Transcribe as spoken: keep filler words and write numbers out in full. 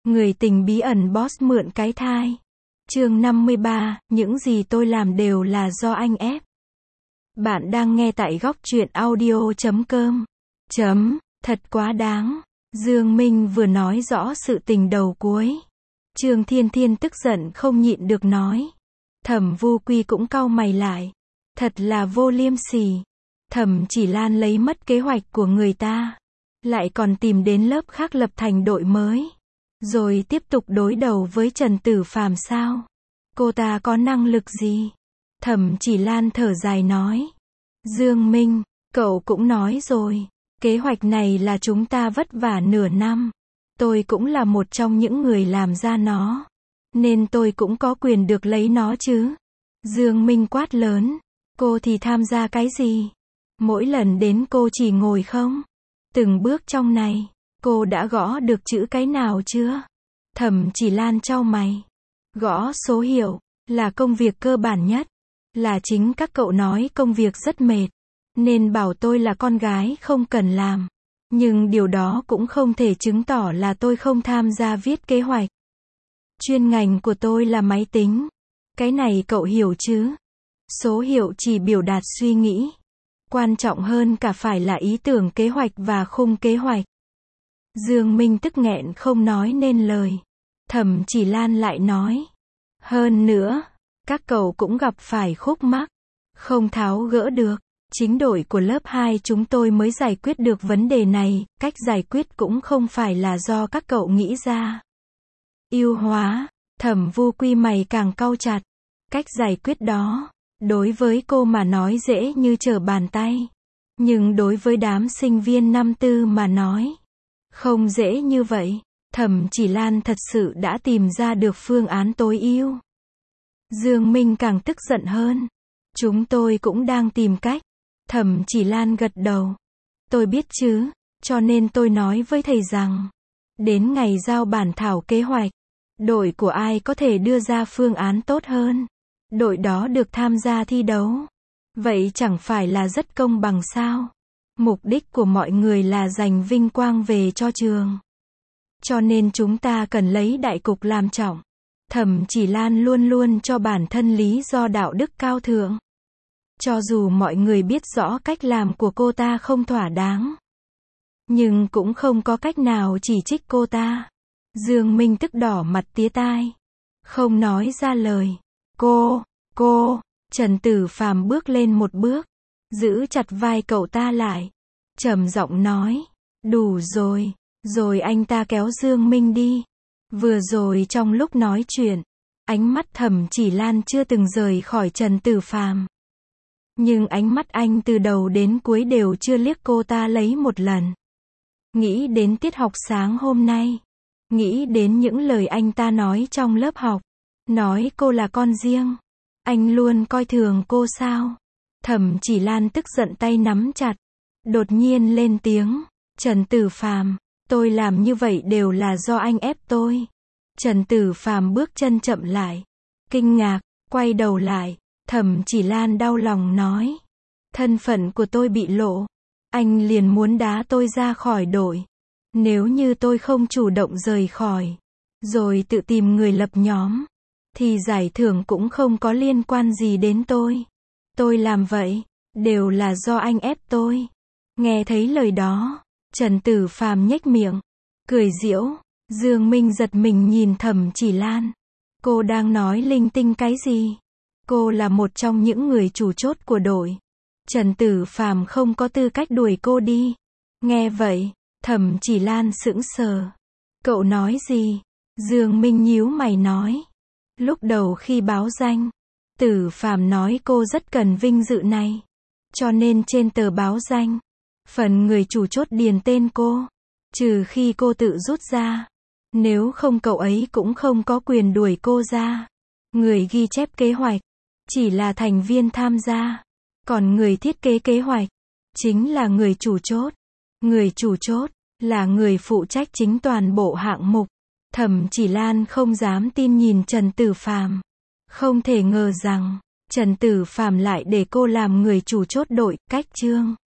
Người tình bí ẩn boss mượn cái thai. Chương năm mươi ba, những gì tôi làm đều là do anh ép. Bạn đang nghe tại góc truyện audio chấm com. Chấm, thật quá đáng. Dương Minh vừa nói rõ sự tình đầu cuối. Trương Thiên Thiên tức giận không nhịn được nói. Thẩm Vu Quy cũng cau mày lại. Thật là vô liêm sỉ. Thẩm Chỉ Lan lấy mất kế hoạch của người ta. Lại còn tìm đến lớp khác lập thành đội mới. Rồi tiếp tục đối đầu với Trần Tử Phàm sao? Cô ta có năng lực gì? Thẩm Chỉ Lan thở dài nói. Dương Minh, cậu cũng nói rồi. Kế hoạch này là chúng ta vất vả nửa năm. Tôi cũng là một trong những người làm ra nó. Nên tôi cũng có quyền được lấy nó chứ. Dương Minh quát lớn. Cô thì tham gia cái gì? Mỗi lần đến cô chỉ ngồi không? Từng bước trong này, cô đã gõ được chữ cái nào chưa? Thẩm Chỉ Lan chau mày. Gõ số hiệu, là công việc cơ bản nhất. Là chính các cậu nói công việc rất mệt. Nên bảo tôi là con gái không cần làm. Nhưng điều đó cũng không thể chứng tỏ là tôi không tham gia viết kế hoạch. Chuyên ngành của tôi là máy tính. Cái này cậu hiểu chứ? Số hiệu chỉ biểu đạt suy nghĩ. Quan trọng hơn cả phải là ý tưởng kế hoạch và khung kế hoạch. Dương Minh tức nghẹn không nói nên lời. Thẩm Chỉ Lan lại nói. Hơn nữa, các cậu cũng gặp phải khúc mắc. Không tháo gỡ được. Chính đội của lớp hai chúng tôi mới giải quyết được vấn đề này. Cách giải quyết cũng không phải là do các cậu nghĩ ra. Ưu hóa. Thẩm Vu Quy mày càng cau chặt. Cách giải quyết đó, đối với cô mà nói dễ như trở bàn tay. Nhưng đối với đám sinh viên năm tư mà nói, không dễ như vậy. Thẩm Chỉ Lan thật sự đã tìm ra được phương án tối ưu. Dương Minh càng tức giận hơn. Chúng tôi cũng đang tìm cách. Thẩm Chỉ Lan gật đầu. Tôi biết chứ, cho nên tôi nói với thầy rằng, đến ngày giao bản thảo kế hoạch, đội của ai có thể đưa ra phương án tốt hơn, đội đó được tham gia thi đấu. Vậy chẳng phải là rất công bằng sao? Mục đích của mọi người là giành vinh quang về cho trường. Cho nên chúng ta cần lấy đại cục làm trọng. Thẩm Chỉ Lan luôn luôn cho bản thân lý do đạo đức cao thượng. Cho dù mọi người biết rõ cách làm của cô ta không thỏa đáng, nhưng cũng không có cách nào chỉ trích cô ta. Dương Minh tức đỏ mặt tía tai. Không nói ra lời. Cô, cô, Trần Tử Phàm bước lên một bước. Giữ chặt vai cậu ta lại. Trầm giọng nói. Đủ rồi. Rồi anh ta kéo Dương Minh đi. Vừa rồi trong lúc nói chuyện, ánh mắt Thẩm Chỉ Lan chưa từng rời khỏi Trần Tử Phàm. Nhưng ánh mắt anh từ đầu đến cuối đều chưa liếc cô ta lấy một lần. Nghĩ đến tiết học sáng hôm nay. Nghĩ đến những lời anh ta nói trong lớp học. Nói cô là con riêng. Anh luôn coi thường cô sao? Thẩm Chỉ Lan tức giận tay nắm chặt. Đột nhiên lên tiếng. Trần Tử Phàm, tôi làm như vậy đều là do anh ép tôi. Trần Tử Phàm bước chân chậm lại. Kinh ngạc, quay đầu lại. Thẩm Chỉ Lan đau lòng nói. Thân phận của tôi bị lộ. Anh liền muốn đá tôi ra khỏi đội. Nếu như tôi không chủ động rời khỏi, rồi tự tìm người lập nhóm, thì giải thưởng cũng không có liên quan gì đến tôi. Tôi làm vậy, đều là do anh ép tôi. Nghe thấy lời đó, Trần Tử Phàm nhếch miệng, cười giễu. Dương Minh giật mình nhìn Thẩm Chỉ Lan. Cô đang nói linh tinh cái gì? Cô là một trong những người chủ chốt của đội. Trần Tử Phàm không có tư cách đuổi cô đi. Nghe vậy, Thẩm Chỉ Lan sững sờ. Cậu nói gì? Dương Minh nhíu mày nói. Lúc đầu khi báo danh, Tử Phàm nói cô rất cần vinh dự này. Cho nên trên tờ báo danh, phần người chủ chốt điền tên cô. Trừ khi cô tự rút ra. Nếu không cậu ấy cũng không có quyền đuổi cô ra. Người ghi chép kế hoạch chỉ là thành viên tham gia. Còn người thiết kế kế hoạch chính là người chủ chốt. Người chủ chốt là người phụ trách chính toàn bộ hạng mục. Thẩm Chỉ Lan không dám tin nhìn Trần Tử Phàm. Không thể ngờ rằng Trần Tử Phàm lại để cô làm người chủ chốt đội. Cách chương